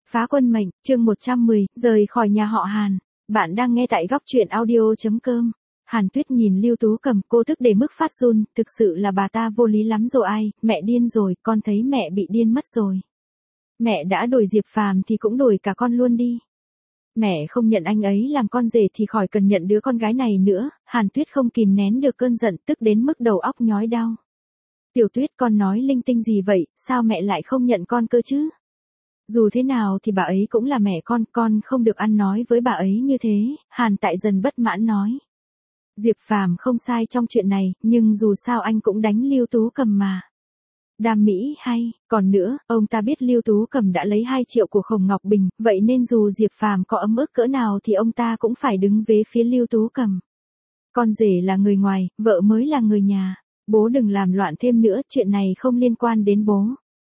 Phá quân mệnh, chương 110, rời khỏi nhà họ Hàn. Bạn đang nghe tại góc truyện audio.com. Hàn Tuyết nhìn Lưu Tú Cầm, cô tức để mức phát run, thực sự là bà ta vô lý lắm rồi ai, mẹ điên rồi, con thấy mẹ bị điên mất rồi. Mẹ đã đuổi Diệp Phàm thì cũng đuổi cả con luôn đi. Mẹ không nhận anh ấy làm con rể thì khỏi cần nhận đứa con gái này nữa, Hàn Tuyết không kìm nén được cơn giận tức đến mức đầu óc nhói đau. Tiểu Tuyết con nói linh tinh gì vậy, sao mẹ lại không nhận con cơ chứ? Dù thế nào thì bà ấy cũng là mẹ con không được ăn nói với bà ấy như thế, Hàn Tại Dần bất mãn nói. Diệp Phàm không sai trong chuyện này, nhưng dù sao anh cũng đánh Lưu Tú Cầm mà. Đam mỹ hay, còn nữa, ông ta biết Lưu Tú Cầm đã lấy 2 triệu của Khổng Ngọc Bình, vậy nên dù Diệp Phàm có ấm ức cỡ nào thì ông ta cũng phải đứng về phía Lưu Tú Cầm. Con rể là người ngoài, vợ mới là người nhà. Bố đừng làm loạn thêm nữa, chuyện này không liên quan đến bố.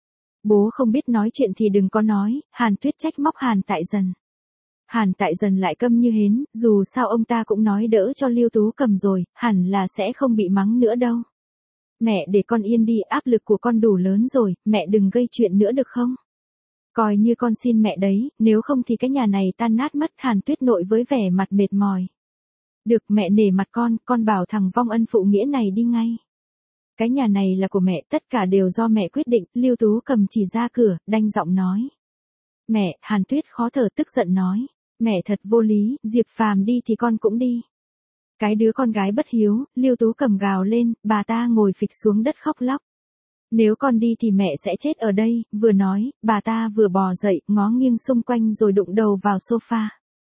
Bố không biết nói chuyện thì đừng có nói, Hàn Tuyết trách móc Hàn Tại Dần. Hàn Tại Dần lại câm như hến, dù sao ông ta cũng nói đỡ cho Lưu Tú Cầm rồi, hẳn là sẽ không bị mắng nữa đâu. Mẹ để con yên đi, áp lực của con đủ lớn rồi, mẹ đừng gây chuyện nữa được không? Coi như con xin mẹ đấy, nếu không thì cái nhà này tan nát mất, Hàn Tuyết nội với vẻ mặt mệt mỏi. Được mẹ nể mặt con bảo thằng vong ân phụ nghĩa này đi ngay. Cái nhà này là của mẹ, tất cả đều do mẹ quyết định, Lưu Tú Cầm chỉ ra cửa, đanh giọng nói. Mẹ, Hàn Tuyết khó thở tức giận nói. Mẹ thật vô lý, Diệp Phàm đi thì con cũng đi. Cái đứa con gái bất hiếu, Lưu Tú Cầm gào lên, bà ta ngồi phịch xuống đất khóc lóc. Nếu con đi thì mẹ sẽ chết ở đây, vừa nói, bà ta vừa bò dậy, ngó nghiêng xung quanh rồi đụng đầu vào sofa.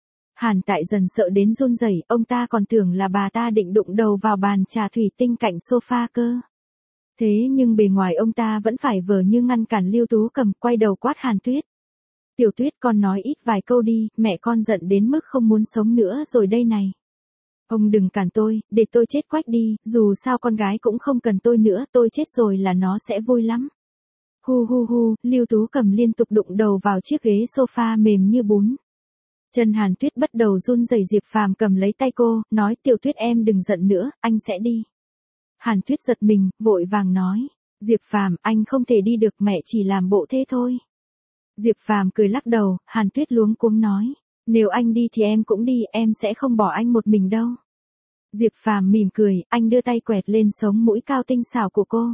Hàn Tại Dần sợ đến run rẩy, ông ta còn tưởng là bà ta định đụng đầu vào bàn trà thủy tinh cạnh sofa cơ. Thế nhưng bề ngoài ông ta vẫn phải vờ như ngăn cản Lưu Tú Cầm, quay đầu quát Hàn Tuyết. Tiểu Tuyết con nói ít vài câu đi, mẹ con giận đến mức không muốn sống nữa rồi đây này. Ông đừng cản tôi, để tôi chết quách đi, dù sao con gái cũng không cần tôi nữa, tôi chết rồi là nó sẽ vui lắm. Hu hu hu, Lưu Tú Cầm liên tục đụng đầu vào chiếc ghế sofa mềm như bún. Chân Hàn Tuyết bắt đầu run rẩy, Diệp Phàm cầm lấy tay cô, nói Tiểu Tuyết em đừng giận nữa, anh sẽ đi. Hàn Tuyết giật mình, vội vàng nói, Diệp Phàm, anh không thể đi được, mẹ chỉ làm bộ thế thôi. Diệp Phàm cười lắc đầu, Hàn Tuyết luống cuống nói, nếu anh đi thì em cũng đi, em sẽ không bỏ anh một mình đâu. Diệp Phàm mỉm cười, anh đưa tay quẹt lên sống mũi cao tinh xảo của cô.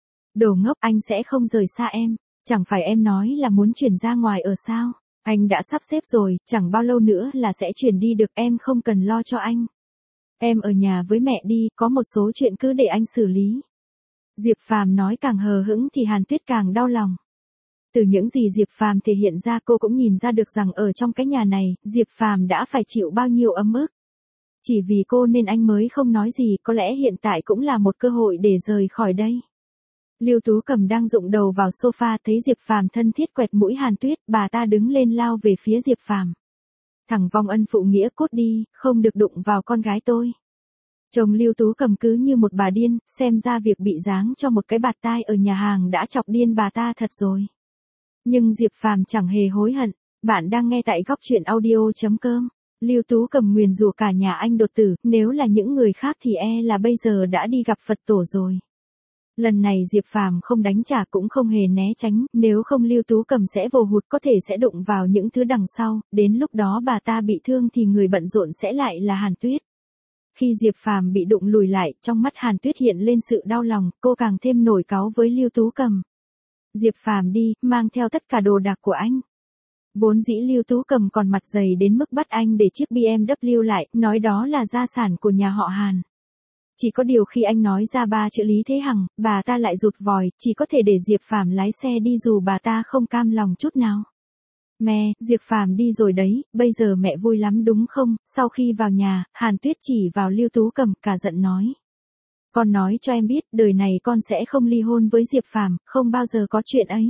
Đồ ngốc, anh sẽ không rời xa em, chẳng phải em nói là muốn chuyển ra ngoài ở sao? Anh đã sắp xếp rồi, chẳng bao lâu nữa là sẽ chuyển đi được, em không cần lo cho anh. Em ở nhà với mẹ đi, có một số chuyện cứ để anh xử lý. Diệp Phàm nói càng hờ hững thì Hàn Tuyết càng đau lòng. Từ những gì Diệp Phàm thể hiện ra cô cũng nhìn ra được rằng ở trong cái nhà này, Diệp Phàm đã phải chịu bao nhiêu ấm ức. Chỉ vì cô nên anh mới không nói gì, có lẽ hiện tại cũng là một cơ hội để rời khỏi đây. Lưu Tú Cầm đang rụng đầu vào sofa thấy Diệp Phàm thân thiết quẹt mũi Hàn Tuyết, bà ta đứng lên lao về phía Diệp Phàm. Thằng vong ân phụ nghĩa cút đi, không được đụng vào con gái tôi. Chồng Lưu Tú Cầm cứ như một bà điên, xem ra việc bị giáng cho một cái bạt tai ở nhà hàng đã chọc điên bà ta thật rồi. Nhưng Diệp Phàm chẳng hề hối hận. Bạn đang nghe tại góc truyện audio.com. Lưu Tú Cầm nguyền rủa cả nhà anh đột tử, nếu là những người khác thì là bây giờ đã đi gặp Phật tổ rồi. Lần này Diệp Phàm không đánh trả cũng không hề né tránh, nếu không Lưu Tú Cầm sẽ vồ hụt, có thể sẽ đụng vào những thứ đằng sau, đến lúc đó bà ta bị thương thì người bận rộn sẽ lại là Hàn Tuyết. Khi Diệp Phàm bị đụng lùi lại, trong mắt Hàn Tuyết hiện lên sự đau lòng, cô càng thêm nổi cáu với Lưu Tú Cầm. Diệp Phàm đi, mang theo tất cả đồ đạc của anh. Vốn dĩ Lưu Tú Cầm còn mặt dày đến mức bắt anh để chiếc BMW lại, nói đó là gia sản của nhà họ Hàn. Chỉ có điều khi anh nói ra 3 chữ Lý Thế Hằng, bà ta lại rụt vòi, chỉ có thể để Diệp Phàm lái xe đi dù bà ta không cam lòng chút nào. Mẹ, Diệp Phàm đi rồi đấy, bây giờ mẹ vui lắm đúng không? Sau khi vào nhà, Hàn Tuyết chỉ vào Lưu Tú Cầm, cả giận nói. Con nói cho em biết, đời này con sẽ không ly hôn với Diệp Phàm, không bao giờ có chuyện ấy.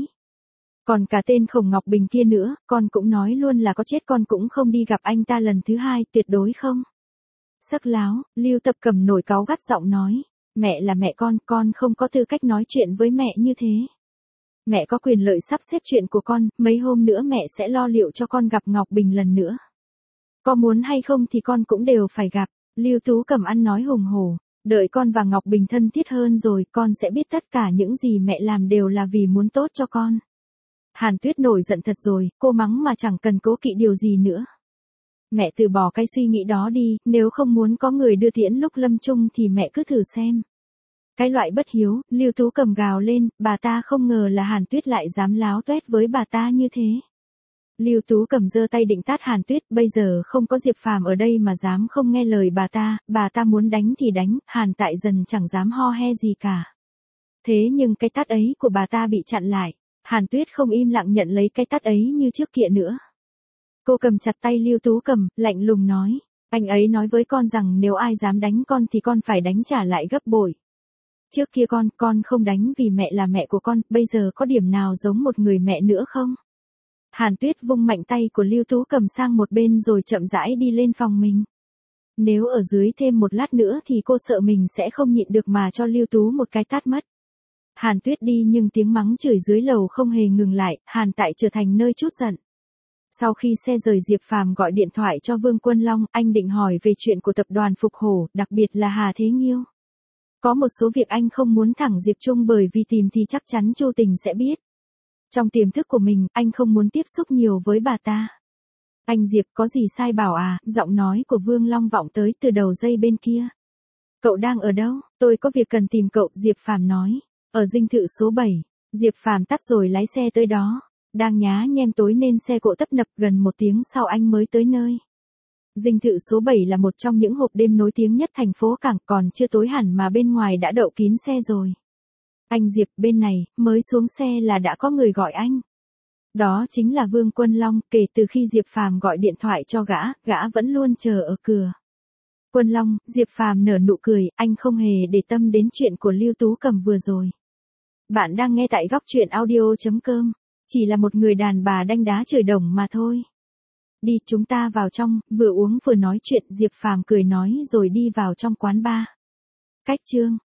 Còn cả tên Khổng Ngọc Bình kia nữa, con cũng nói luôn là có chết con cũng không đi gặp anh ta lần thứ 2, tuyệt đối không. Sắc láo, Lưu Tập Cầm nổi cáu gắt giọng nói, mẹ là mẹ con không có tư cách nói chuyện với mẹ như thế. Mẹ có quyền lợi sắp xếp chuyện của con, mấy hôm nữa mẹ sẽ lo liệu cho con gặp Ngọc Bình lần nữa. Có muốn hay không thì con cũng đều phải gặp. Lưu Tú Cầm ăn nói hùng hổ, đợi con và Ngọc Bình thân thiết hơn rồi, con sẽ biết tất cả những gì mẹ làm đều là vì muốn tốt cho con. Hàn Tuyết nổi giận thật rồi, cô mắng mà chẳng cần cố kỵ điều gì nữa. Mẹ từ bỏ cái suy nghĩ đó đi, nếu không muốn có người đưa tiễn lúc lâm chung thì mẹ cứ thử xem. Cái loại bất hiếu, Lưu Tú Cầm gào lên, bà ta không ngờ là Hàn Tuyết lại dám láo tuét với bà ta như thế. Lưu Tú Cầm giơ tay định tát Hàn Tuyết, bây giờ không có Diệp Phàm ở đây mà dám không nghe lời bà ta muốn đánh thì đánh, Hàn Tại Dần chẳng dám ho he gì cả. Thế nhưng cái tát ấy của bà ta bị chặn lại, Hàn Tuyết không im lặng nhận lấy cái tát ấy như trước kia nữa. Cô cầm chặt tay Lưu Tú Cầm, lạnh lùng nói, anh ấy nói với con rằng nếu ai dám đánh con thì con phải đánh trả lại gấp bội. Trước kia con không đánh vì mẹ là mẹ của con, bây giờ có điểm nào giống một người mẹ nữa không? Hàn Tuyết vung mạnh tay của Lưu Tú Cầm sang một bên rồi chậm rãi đi lên phòng mình. Nếu ở dưới thêm một lát nữa thì cô sợ mình sẽ không nhịn được mà cho Lưu Tú một cái tát mất. Hàn Tuyết đi nhưng tiếng mắng chửi dưới lầu không hề ngừng lại, Hàn Tại trở thành nơi trút giận. Sau khi xe rời Diệp Phàm gọi điện thoại cho Vương Quân Long, anh định hỏi về chuyện của tập đoàn Phục Hổ, đặc biệt là Hà Thế Nghiêu. Có một số việc anh không muốn thẳng Diệp Trung bởi vì tìm thì chắc chắn Chu Tình sẽ biết. Trong tiềm thức của mình, anh không muốn tiếp xúc nhiều với bà ta. Anh Diệp có gì sai bảo à, giọng nói của Vương Long vọng tới từ đầu dây bên kia. Cậu đang ở đâu, tôi có việc cần tìm cậu, Diệp Phàm nói. Ở dinh thự số 7, Diệp Phàm tắt rồi lái xe tới đó. Đang nhá nhem tối nên xe cộ tấp nập, gần 1 tiếng sau anh mới tới nơi. Dinh thự số 7 là một trong những hộp đêm nổi tiếng nhất thành phố Cảng, còn chưa tối hẳn mà bên ngoài đã đậu kín xe rồi. Anh Diệp, bên này, mới xuống xe là đã có người gọi anh. Đó chính là Vương Quân Long, kể từ khi Diệp Phàm gọi điện thoại cho gã vẫn luôn chờ ở cửa. Quân Long, Diệp Phàm nở nụ cười, anh không hề để tâm đến chuyện của Lưu Tú Cầm vừa rồi. Bạn đang nghe tại góc truyện audio.com, chỉ là một người đàn bà đanh đá chửi đồng mà thôi. Đi, chúng ta vào trong, vừa uống vừa nói chuyện, Diệp Phàm cười nói rồi đi vào trong quán bar. Cách chương